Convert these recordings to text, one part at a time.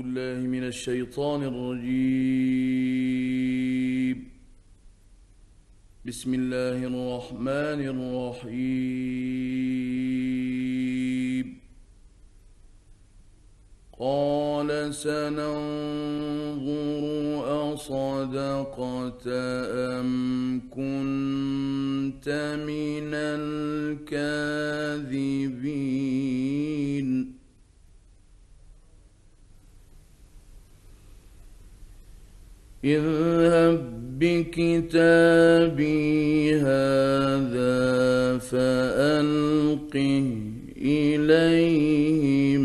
بالله من الشيطان الرجيم. بسم الله الرحمن الرحيم. قال سننظر أصدقت أم كنت من الكاذبين. اذهب بكتابي هذا فألقه إليهم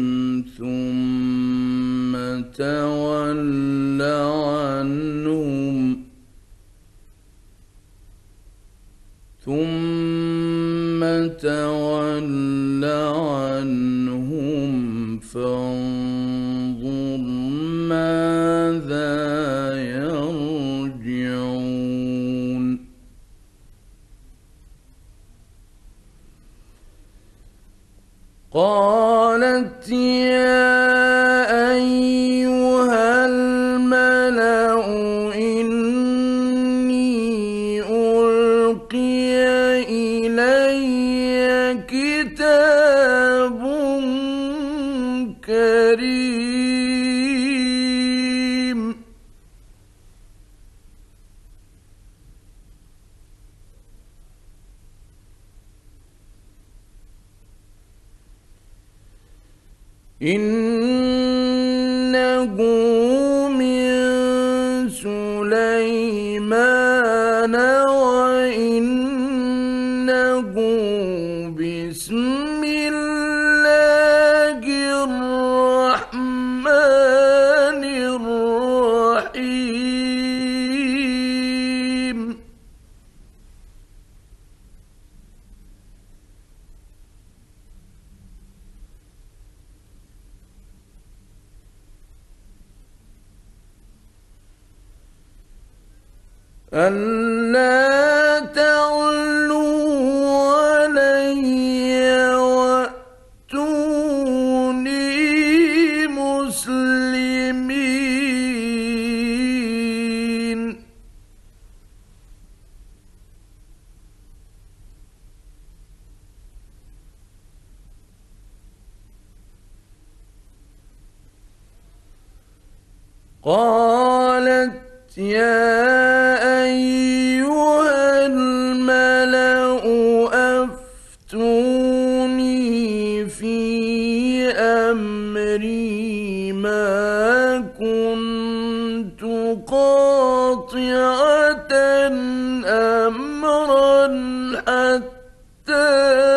ثم تول عنهم فانظر ماذا يرجعون. قالت يا أيها الملأ إني ألقي إلي كتاب كريم إنه من سليمان وإنه بسم الله الرحمن الرحيم. ألا تعلوا علي وأتوني مسلمين. قالت يا أيها الملأ أفتوني في أمري ما كنت قاطعة أمرا حتى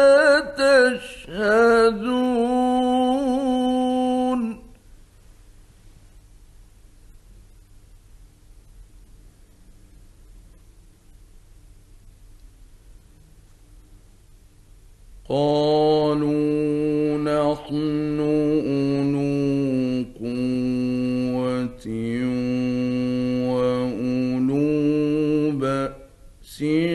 تشهدون. قالوا نحن أولو قوة وأولو بأس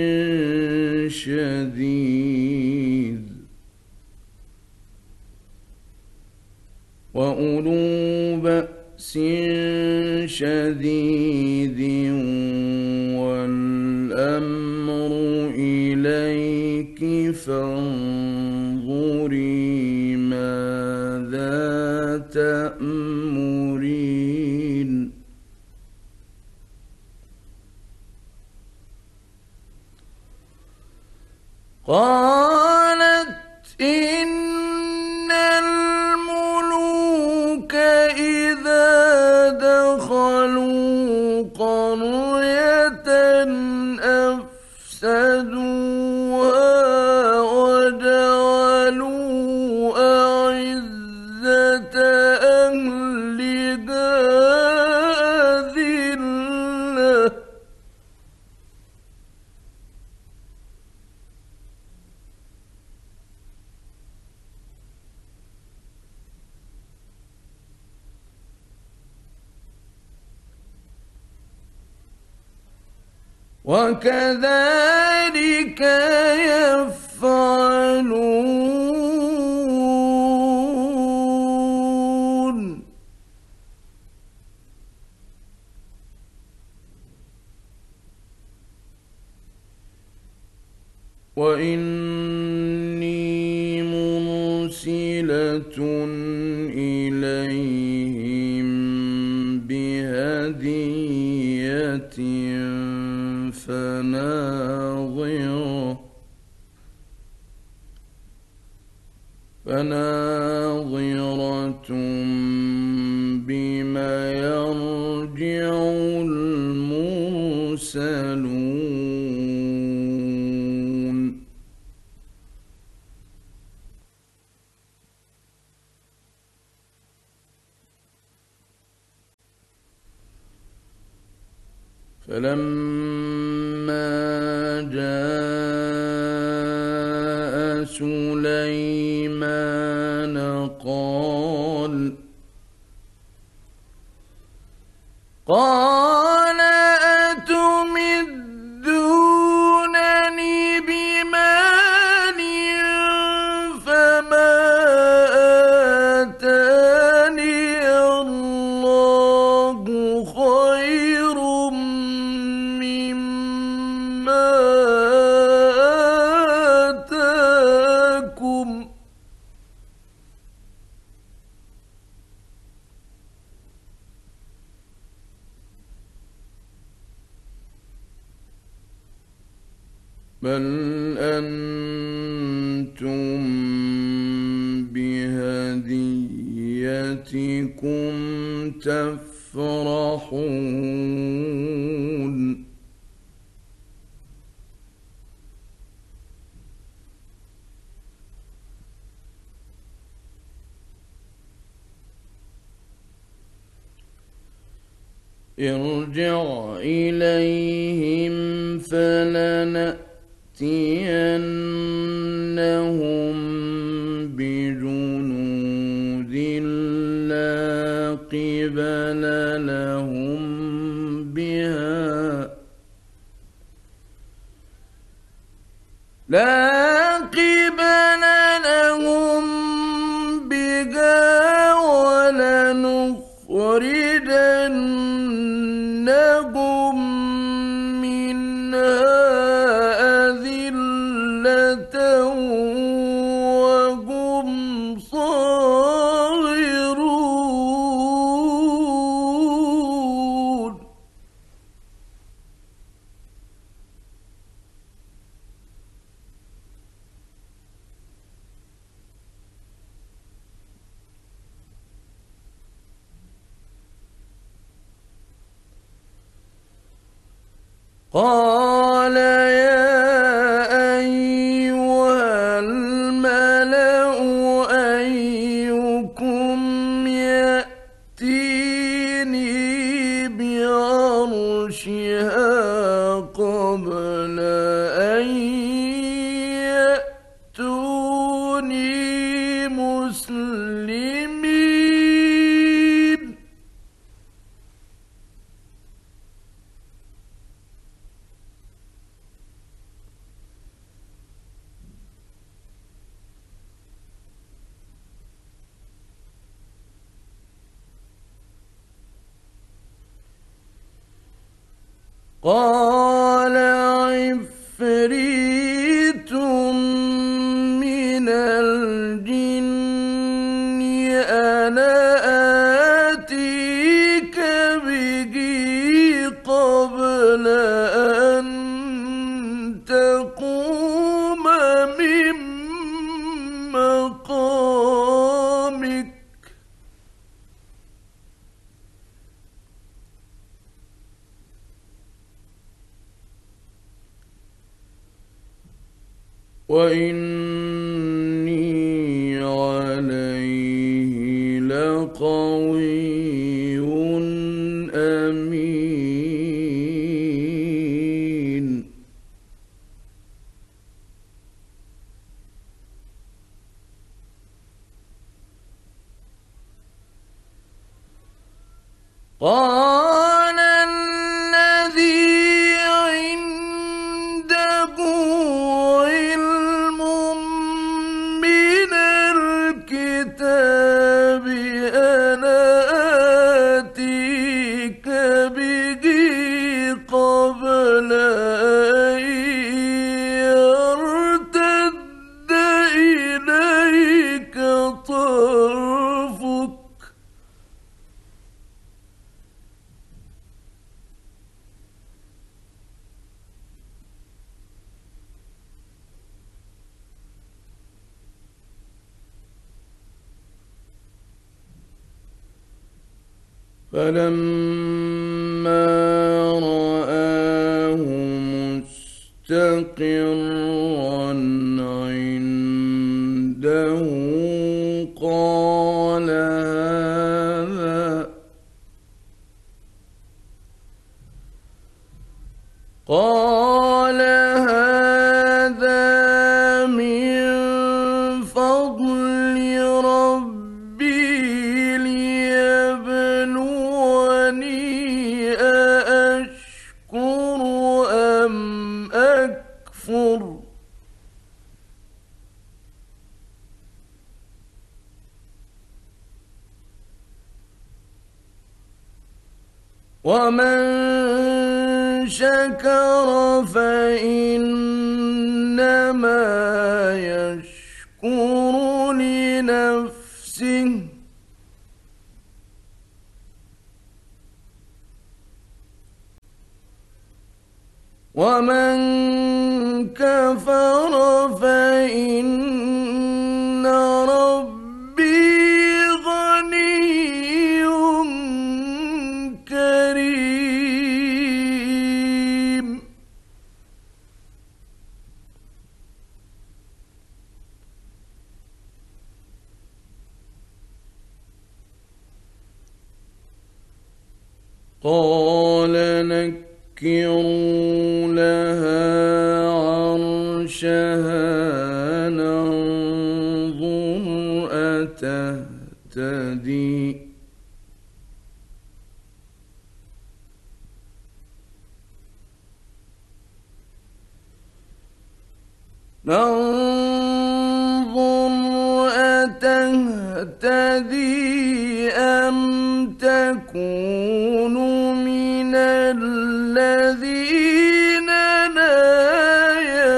شديد والأمر إليك فانظري ماذا تأمرين. قالت إن الملوك إذا دخلوا قرية أفسدوها وجعلوا أعزة أهلها أذلة. وكذلك يفعلون. وإني مرسلة إليهم بهدية فناظرة بما يرجع المرسلون فلما جاء سليمان قال أتمدونني بمال فما آتاني الله خير مما آتاكم بل أنتم بهديتكم تفرحون ارجع إليهم فلنأتينهم بجنود لا قبل لهم بها ولنخرجنهم منها أذلة وهم صاغرون قال يا أيها الملأ أيكم يأتيني بعرشها قبل أن يأتوني مسلمين قال عفريت من الجن أنا آتيك به قبل أن تقوم من مقامك وإني عليه لقوي أمين قال الذي عنده علم من الكتاب أنا آتيك به قبل أن فلما رآه مستقرا عنده قال هذا من فضل ربي ليبلوني أأشكر أم أكفر ومن شكر فإنما يشكر لنفسه ومن كفر فإن ربي غني كريم قال نكروا لها عرشها ننظر أتهتدي أم تكون من الذين لا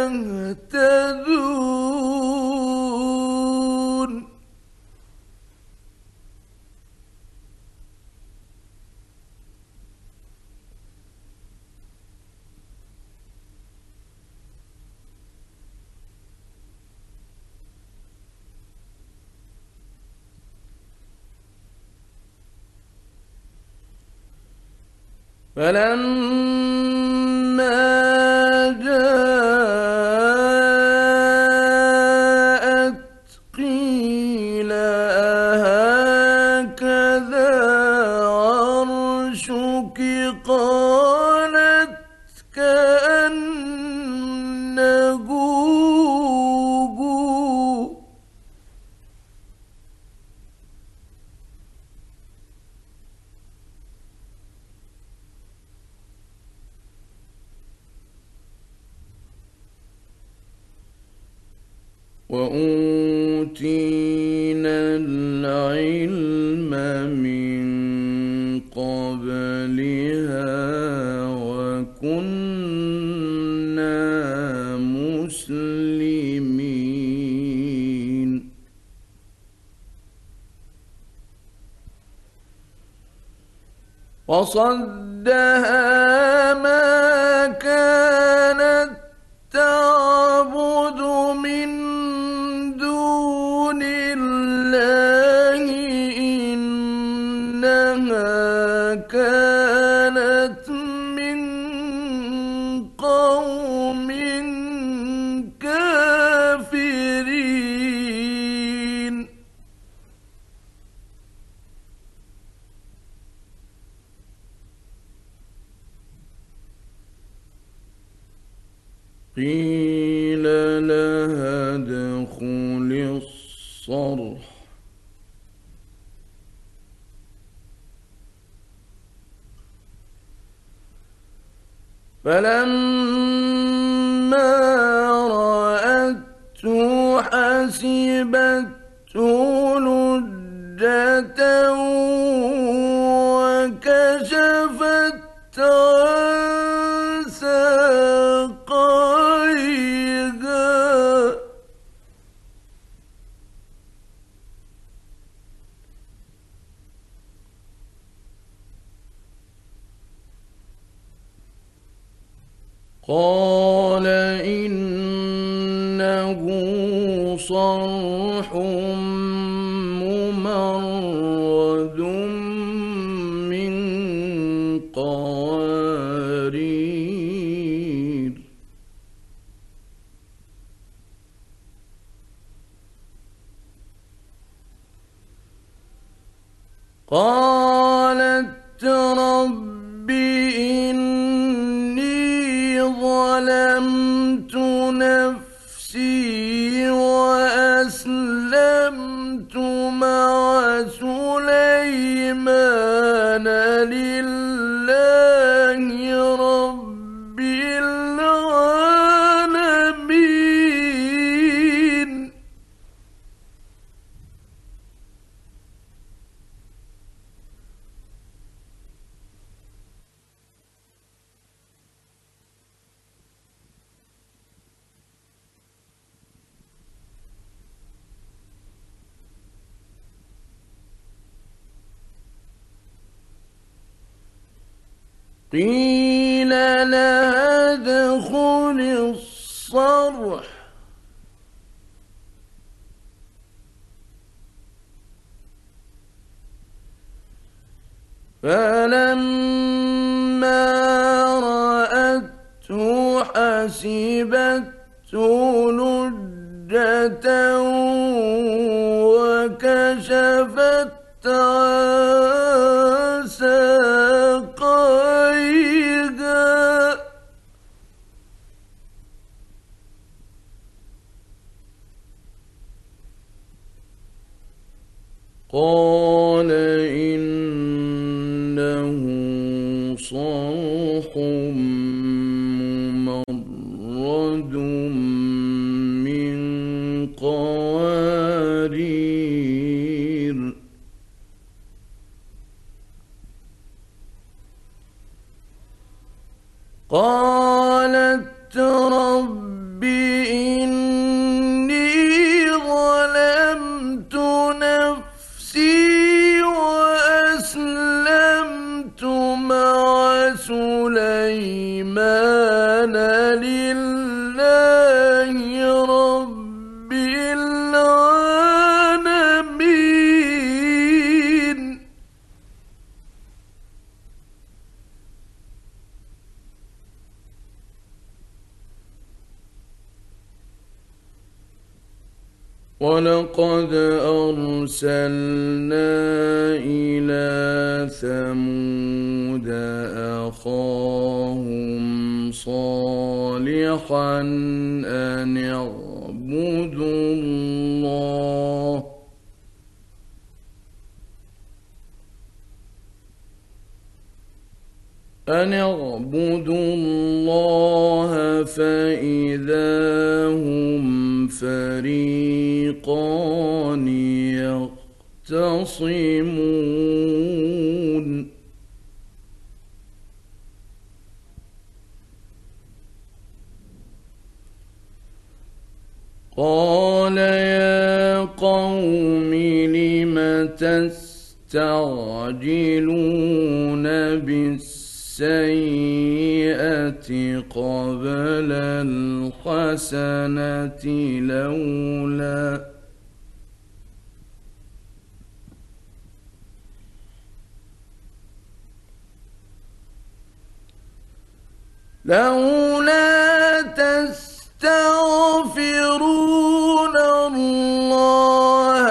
يهتدون فلما جاءت قيل أهكذا عرشك قالت كأنه هو وأوتينا العلم من قبلها وكنا مسلمين وصدها ما كانت تعبد من دون الله إنها كانت من قوم كافرين قيل لها ادخل الصرح فلما رأته حسبته لجة وكشفت عن ساقيها قال إنه صرح ممرد من قالت رب إني ظلمت نفسي وأسلمت مع سليمان لله رب العالمين. قيل لها ادخل الصرح فلما رأته حسبته لجة وكشفت عن ساقيها قال إنه صرح ممرد من قوارير قالت رب إني ظلمت نفسي وأسلمت مع سليمان لله رب العالمين. ولقد أرسلنا إلى ثمود أخاهم صالحا أن اعبدوا الله فإذا هم فريقان يختصمون قال يا قوم لم تستعجلون بالسيئة قبل الحسنة لولا تستغفرون الله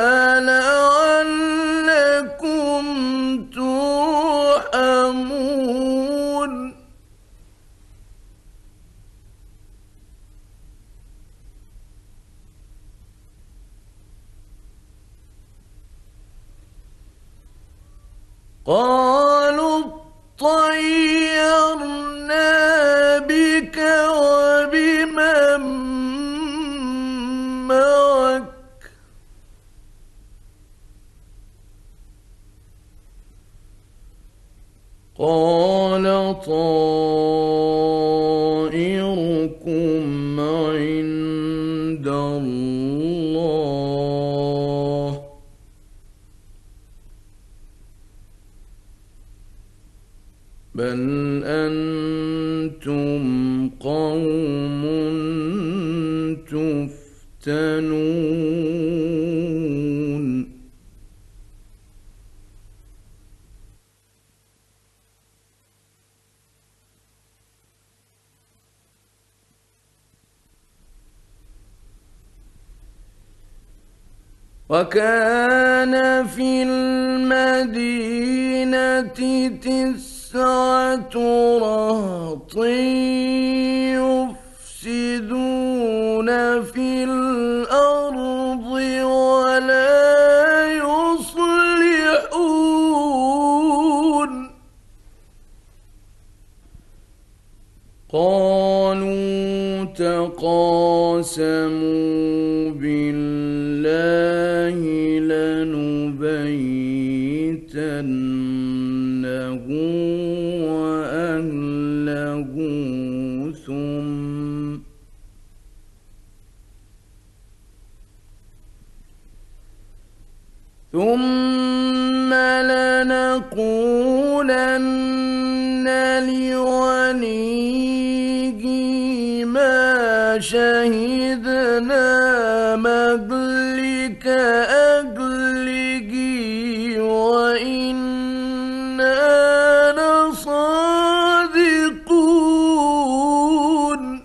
لعلكم ترحمون قالوا اطيرنا بك وبمن معك قال طائركم عند الله بل أنتم قوم تفتنون وكان في المدينة 9 رهط يفسدون في الأرض ولا يصلحون قالوا تقاسموا بالله لنبيتنه وأهله ثم لنقولن لوليه ما شهدنا مهلك أهله وإنا لصادقون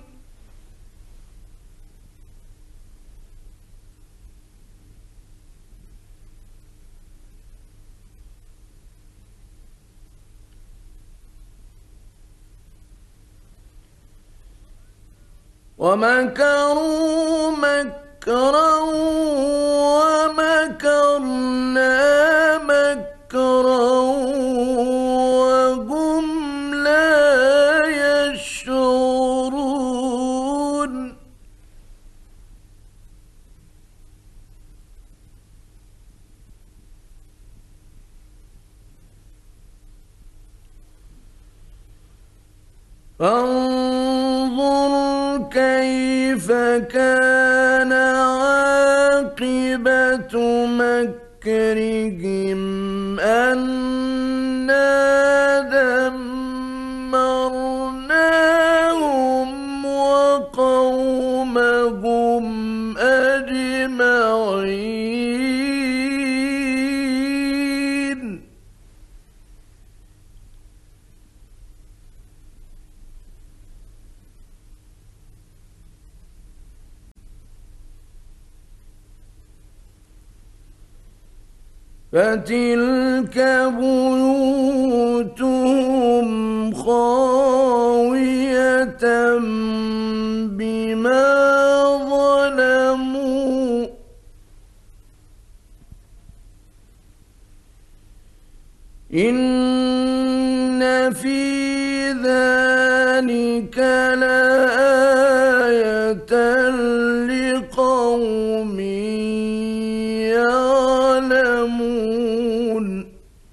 ومكروا مكرا ومكرنا مكرا وهم لا يشعرون فانظر كيف كان عاقبة مكرهم أنا دمرناهم وقومهم أجمعين فتلك بيوتهم خاوية بما ظلموا إن في ذلك لآية لقوم يعلمون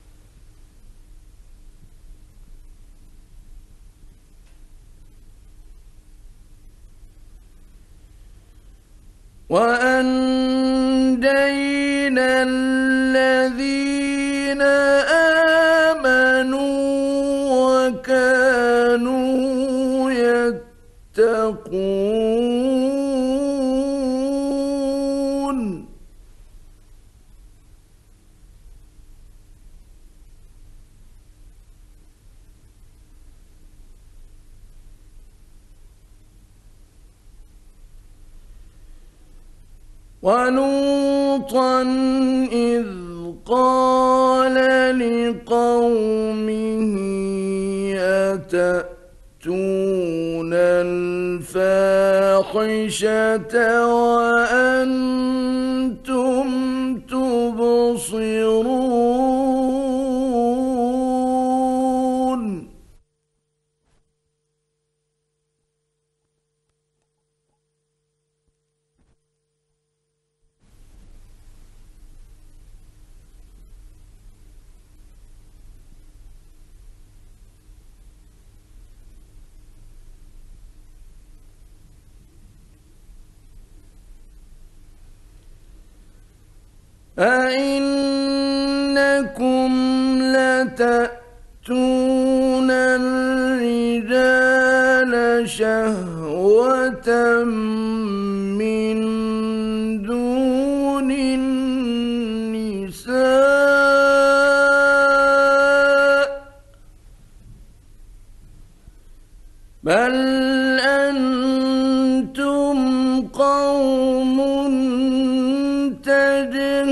وأنجينا الذين آمنوا وكانوا يتقون ولوطا إذ قال لقومه أتأتون الفاحشة وأنتم تبصرون أئنكم لتأتون الرجال شهوة من دون النساء بل أنتم قوم تجهلون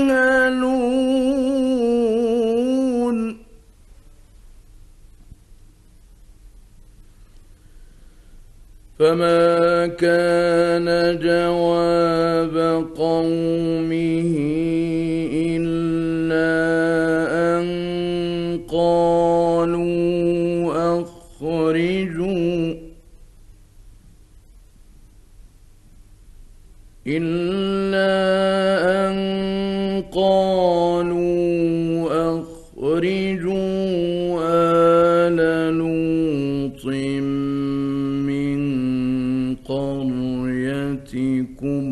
فما كان جواب قومه إلا أن قالوا أخرجوا آل لوط من قريتكم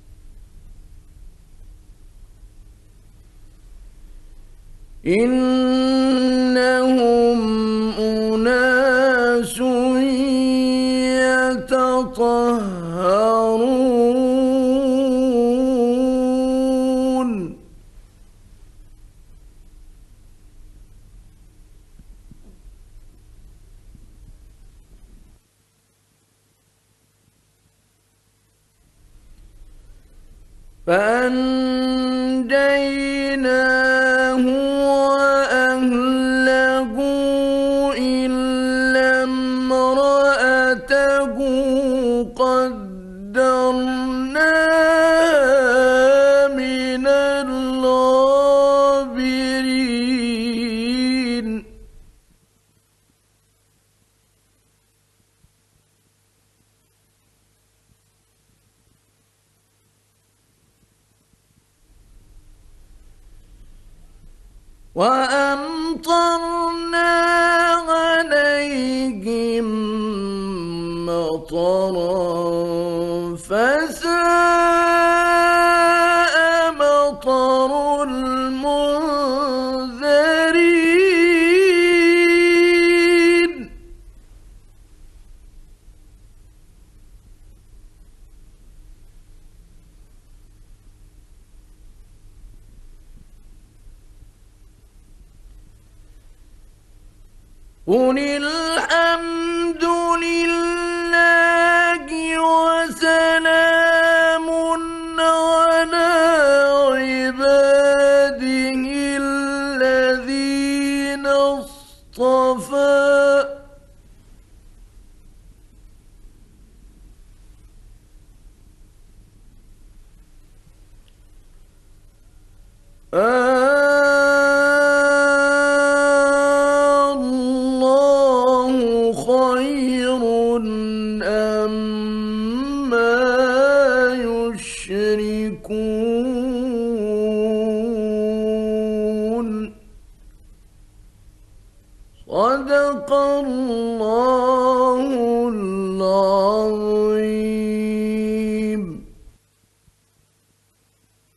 إنهم أناس يتطهرون فأنجيناه وأهله إلا امرأته قدرناها من الغابرين وأمطرنا عليهم مطرا فساء مطر المنذرين قل الحمد لله وسلام على عباده الذين اصطفى الله خير أما يشركون صدق الله